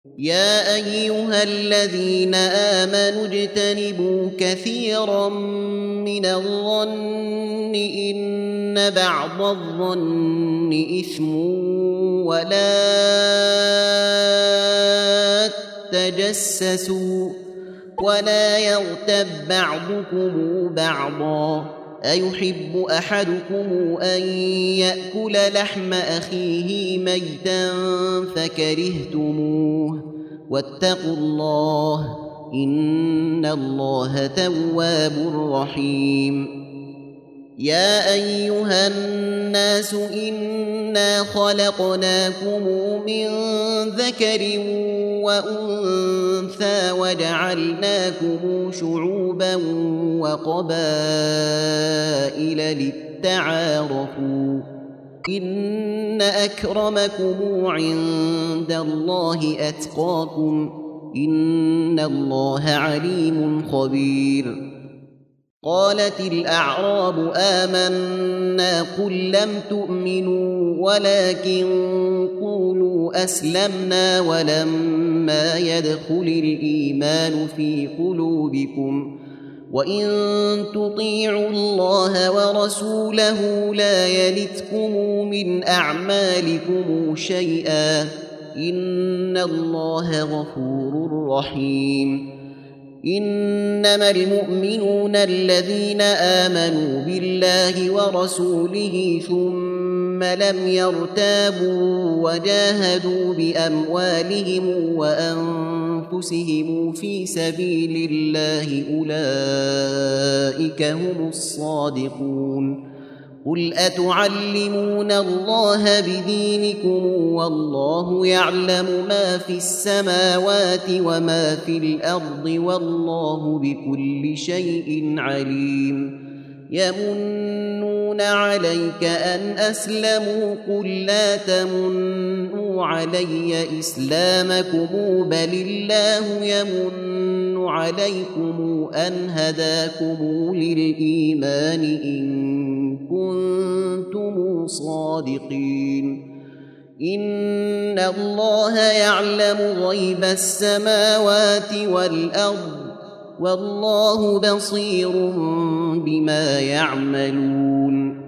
يا أيها الذين آمنوا اجتنبوا كثيرا من الظن إن بعض الظن إثم ولا تجسسوا ولا يغتب بعضكم بعضا أيحب أحدكم أن يأكل لحم أخيه ميتا فكرهتموه واتقوا الله إن الله تواب رحيم يا أيها الناس إنا خلقناكم من ذكر وأنثى وجعلناكم شعوبا وقبائل لتعارفوا إن أكرمكم عند الله أتقاكم إن الله عليم خبير قالت الأعراب آمنا قل لم تؤمنوا ولكن قولوا أسلمنا ولما يدخل الإيمان في قلوبكم وإن تطيعوا الله ورسوله لا يلتكم من أعمالكم شيئا إن الله غفور رحيم إنما المؤمنون الذين آمنوا بالله ورسوله ثم لم يرتابوا وجاهدوا بأموالهم وأنفسهم في سبيل الله أولئك هم الصادقون قل أتعلمون الله بدينكم والله يعلم ما في السماوات وما في الأرض والله بكل شيء عليم يمنون عليك أن أسلموا قل لا تمنوا علي إسلامكم بل الله يمن عليكم أن هداكم للإيمان إن كنتم صادقين إن الله يعلم غيب السماوات والأرض والله بصير بما يعملون